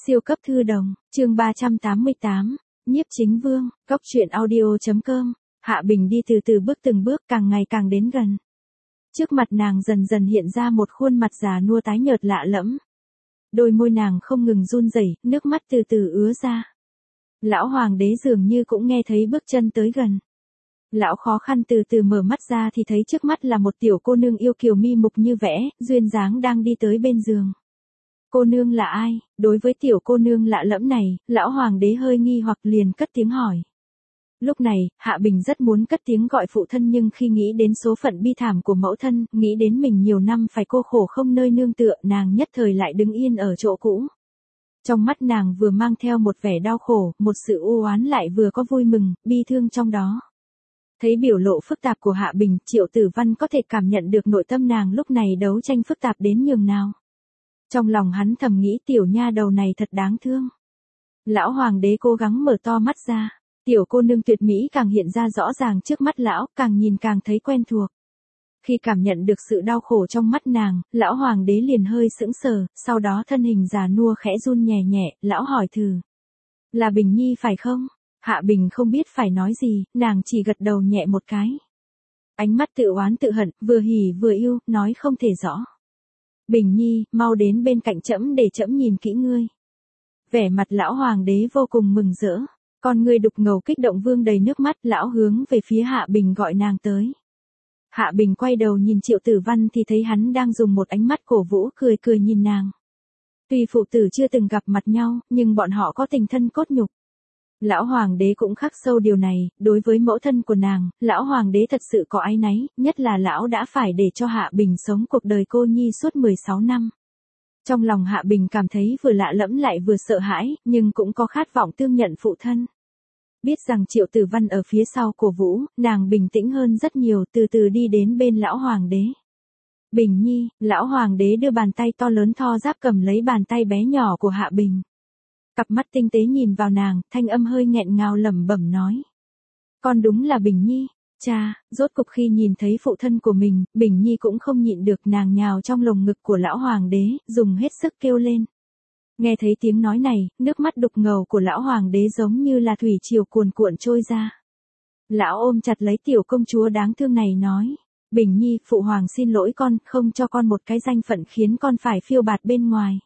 Siêu cấp thư đồng, chương 388, Nhiếp Chính Vương, Cốc truyện audio.com, Hạ Bình đi từ từ bước từng bước càng ngày càng đến gần. Trước mặt nàng dần dần hiện ra một khuôn mặt già nua tái nhợt lạ lẫm. Đôi môi nàng không ngừng run rẩy, nước mắt từ từ ứa ra. Lão hoàng đế dường như cũng nghe thấy bước chân tới gần. Lão khó khăn từ từ mở mắt ra thì thấy trước mắt là một tiểu cô nương yêu kiều mi mục như vẽ, duyên dáng đang đi tới bên giường. Cô nương là ai? Đối với tiểu cô nương lạ lẫm này, lão hoàng đế hơi nghi hoặc liền cất tiếng hỏi. Lúc này, Hạ Bình rất muốn cất tiếng gọi phụ thân nhưng khi nghĩ đến số phận bi thảm của mẫu thân, nghĩ đến mình nhiều năm phải cô khổ không nơi nương tựa, nàng nhất thời lại đứng yên ở chỗ cũ. Trong mắt nàng vừa mang theo một vẻ đau khổ, một sự u oán lại vừa có vui mừng, bi thương trong đó. Thấy biểu lộ phức tạp của Hạ Bình, Triệu Tử Văn có thể cảm nhận được nội tâm nàng lúc này đấu tranh phức tạp đến nhường nào. Trong lòng hắn thầm nghĩ tiểu nha đầu này thật đáng thương. Lão hoàng đế cố gắng mở to mắt ra, tiểu cô nương tuyệt mỹ càng hiện ra rõ ràng trước mắt lão, càng nhìn càng thấy quen thuộc. Khi cảm nhận được sự đau khổ trong mắt nàng, lão hoàng đế liền hơi sững sờ, sau đó thân hình già nua khẽ run nhẹ nhẹ, lão hỏi thử. Là Bình Nhi phải không? Hạ Bình không biết phải nói gì, nàng chỉ gật đầu nhẹ một cái. Ánh mắt tự oán tự hận, vừa hỉ vừa yêu, nói không thể rõ. Bình Nhi, mau đến bên cạnh trẫm để trẫm nhìn kỹ ngươi. Vẻ mặt lão hoàng đế vô cùng mừng rỡ. Con ngươi đục ngầu kích động vương đầy nước mắt, lão hướng về phía Hạ Bình gọi nàng tới. Hạ Bình quay đầu nhìn Triệu Tử Văn thì thấy hắn đang dùng một ánh mắt cổ vũ cười cười nhìn nàng. Tuy phụ tử chưa từng gặp mặt nhau, nhưng bọn họ có tình thân cốt nhục. Lão hoàng đế cũng khắc sâu điều này, đối với mẫu thân của nàng, lão hoàng đế thật sự có áy náy, nhất là lão đã phải để cho Hạ Bình sống cuộc đời cô nhi suốt 16 năm. Trong lòng Hạ Bình cảm thấy vừa lạ lẫm lại vừa sợ hãi, nhưng cũng có khát vọng tương nhận phụ thân. Biết rằng Triệu Tử Văn ở phía sau cổ vũ, nàng bình tĩnh hơn rất nhiều, từ từ đi đến bên lão hoàng đế. Bình Nhi, lão hoàng đế đưa bàn tay to lớn thô ráp cầm lấy bàn tay bé nhỏ của Hạ Bình. Cặp mắt tinh tế nhìn vào nàng, thanh âm hơi nghẹn ngào lẩm bẩm nói. Con đúng là Bình Nhi. Cha, rốt cục khi nhìn thấy phụ thân của mình, Bình Nhi cũng không nhịn được, nàng nhào trong lồng ngực của lão hoàng đế, dùng hết sức kêu lên. Nghe thấy tiếng nói này, nước mắt đục ngầu của lão hoàng đế giống như là thủy triều cuồn cuộn trôi ra. Lão ôm chặt lấy tiểu công chúa đáng thương này nói. Bình Nhi, phụ hoàng xin lỗi con, không cho con một cái danh phận khiến con phải phiêu bạt bên ngoài.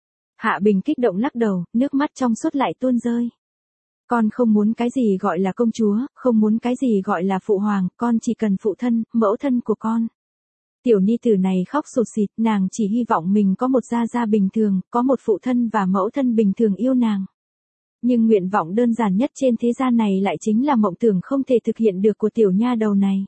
Hạ Bình kích động lắc đầu, nước mắt trong suốt lại tuôn rơi. Con không muốn cái gì gọi là công chúa, không muốn cái gì gọi là phụ hoàng, con chỉ cần phụ thân, mẫu thân của con. Tiểu ni tử này khóc sụt sịt, nàng chỉ hy vọng mình có một gia gia bình thường, có một phụ thân và mẫu thân bình thường yêu nàng. Nhưng nguyện vọng đơn giản nhất trên thế gian này lại chính là mộng tưởng không thể thực hiện được của tiểu nha đầu này.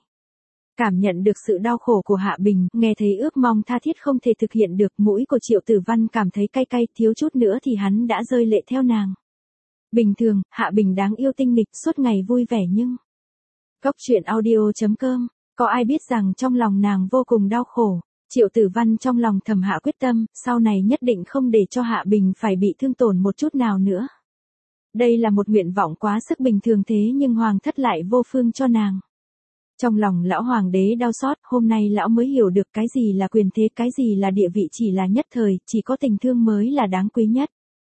Cảm nhận được sự đau khổ của Hạ Bình, nghe thấy ước mong tha thiết không thể thực hiện được, mũi của Triệu Tử Văn cảm thấy cay cay, thiếu chút nữa thì hắn đã rơi lệ theo nàng. Bình thường, Hạ Bình đáng yêu tinh nghịch suốt ngày vui vẻ nhưng... Cốc truyện audio.com, có ai biết rằng trong lòng nàng vô cùng đau khổ. Triệu Tử Văn trong lòng thầm hạ quyết tâm, sau này nhất định không để cho Hạ Bình phải bị thương tổn một chút nào nữa. Đây là một nguyện vọng quá sức bình thường thế nhưng hoàng thất lại vô phương cho nàng. Trong lòng lão hoàng đế đau xót, hôm nay lão mới hiểu được cái gì là quyền thế, cái gì là địa vị chỉ là nhất thời, chỉ có tình thương mới là đáng quý nhất.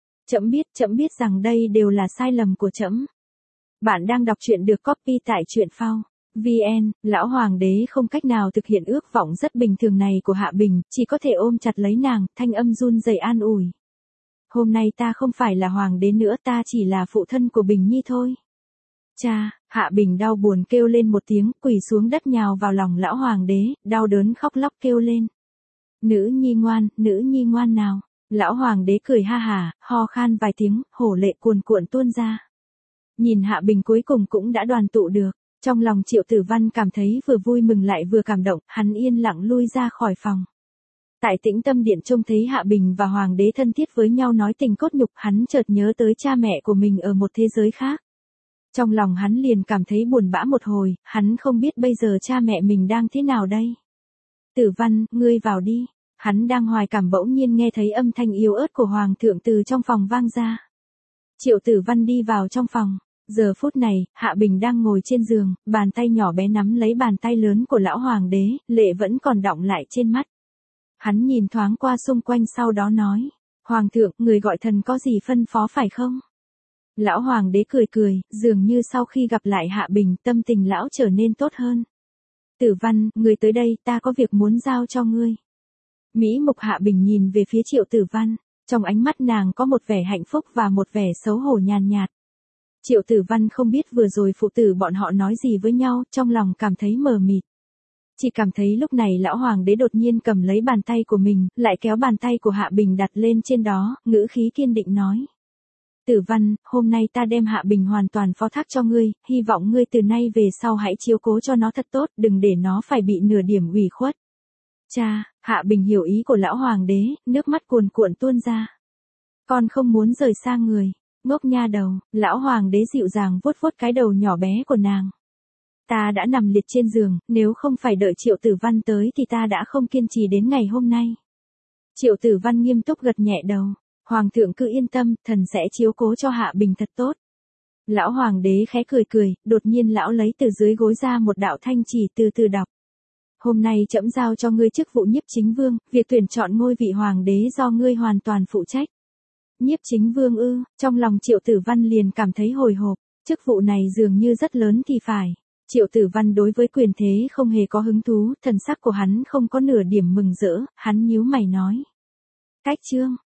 Trẫm biết rằng đây đều là sai lầm của trẫm. Bạn đang đọc truyện được copy tại truyện phao VN, lão hoàng đế không cách nào thực hiện ước vọng rất bình thường này của Hạ Bình, chỉ có thể ôm chặt lấy nàng, thanh âm run rẩy an ủi. Hôm nay ta không phải là hoàng đế nữa, ta chỉ là phụ thân của Bình Nhi thôi. Cha, Hạ Bình đau buồn kêu lên một tiếng, quỳ xuống đất nhào vào lòng lão hoàng đế, đau đớn khóc lóc kêu lên. Nữ nhi ngoan nào. Lão hoàng đế cười ha hả, ho khan vài tiếng, hổ lệ cuồn cuộn tuôn ra. Nhìn Hạ Bình cuối cùng cũng đã đoàn tụ được, trong lòng Triệu Tử Văn cảm thấy vừa vui mừng lại vừa cảm động, hắn yên lặng lui ra khỏi phòng. Tại Tĩnh Tâm Điện trông thấy Hạ Bình và hoàng đế thân thiết với nhau nói tình cốt nhục, hắn chợt nhớ tới cha mẹ của mình ở một thế giới khác. Trong lòng hắn liền cảm thấy buồn bã một hồi, hắn không biết bây giờ cha mẹ mình đang thế nào đây. Tử Văn, ngươi vào đi. Hắn đang hoài cảm bỗng nhiên nghe thấy âm thanh yếu ớt của hoàng thượng từ trong phòng vang ra. Triệu Tử Văn đi vào trong phòng. Giờ phút này, Hạ Bình đang ngồi trên giường, bàn tay nhỏ bé nắm lấy bàn tay lớn của lão hoàng đế, lệ vẫn còn đọng lại trên mắt. Hắn nhìn thoáng qua xung quanh sau đó nói. Hoàng thượng, người gọi thần có gì phân phó phải không? Lão hoàng đế cười cười, dường như sau khi gặp lại Hạ Bình, tâm tình lão trở nên tốt hơn. Tử Văn, người tới đây, ta có việc muốn giao cho ngươi. Mỹ Mục Hạ Bình nhìn về phía Triệu Tử Văn, trong ánh mắt nàng có một vẻ hạnh phúc và một vẻ xấu hổ nhàn nhạt. Triệu Tử Văn không biết vừa rồi phụ tử bọn họ nói gì với nhau, trong lòng cảm thấy mờ mịt. Chỉ cảm thấy lúc này lão hoàng đế đột nhiên cầm lấy bàn tay của mình, lại kéo bàn tay của Hạ Bình đặt lên trên đó, ngữ khí kiên định nói. Tử Văn, hôm nay ta đem Hạ Bình hoàn toàn phó thác cho ngươi, hy vọng ngươi từ nay về sau hãy chiếu cố cho nó thật tốt, đừng để nó phải bị nửa điểm ủy khuất. Cha, Hạ Bình hiểu ý của lão hoàng đế, nước mắt cuồn cuộn tuôn ra. Con không muốn rời xa người, ngốc nha đầu, lão hoàng đế dịu dàng vuốt vuốt cái đầu nhỏ bé của nàng. Ta đã nằm liệt trên giường, nếu không phải đợi Triệu Tử Văn tới thì ta đã không kiên trì đến ngày hôm nay. Triệu Tử Văn nghiêm túc gật nhẹ đầu. Hoàng thượng cứ yên tâm, thần sẽ chiếu cố cho Hạ Bình thật tốt. Lão hoàng đế khẽ cười cười, đột nhiên lão lấy từ dưới gối ra một đạo thanh chỉ từ từ đọc. Hôm nay trẫm giao cho ngươi chức vụ nhiếp chính vương, việc tuyển chọn ngôi vị hoàng đế do ngươi hoàn toàn phụ trách. Nhiếp chính vương ư, trong lòng Triệu Tử Văn liền cảm thấy hồi hộp, chức vụ này dường như rất lớn thì phải. Triệu Tử Văn đối với quyền thế không hề có hứng thú, thần sắc của hắn không có nửa điểm mừng rỡ, hắn nhíu mày nói. Cách chương.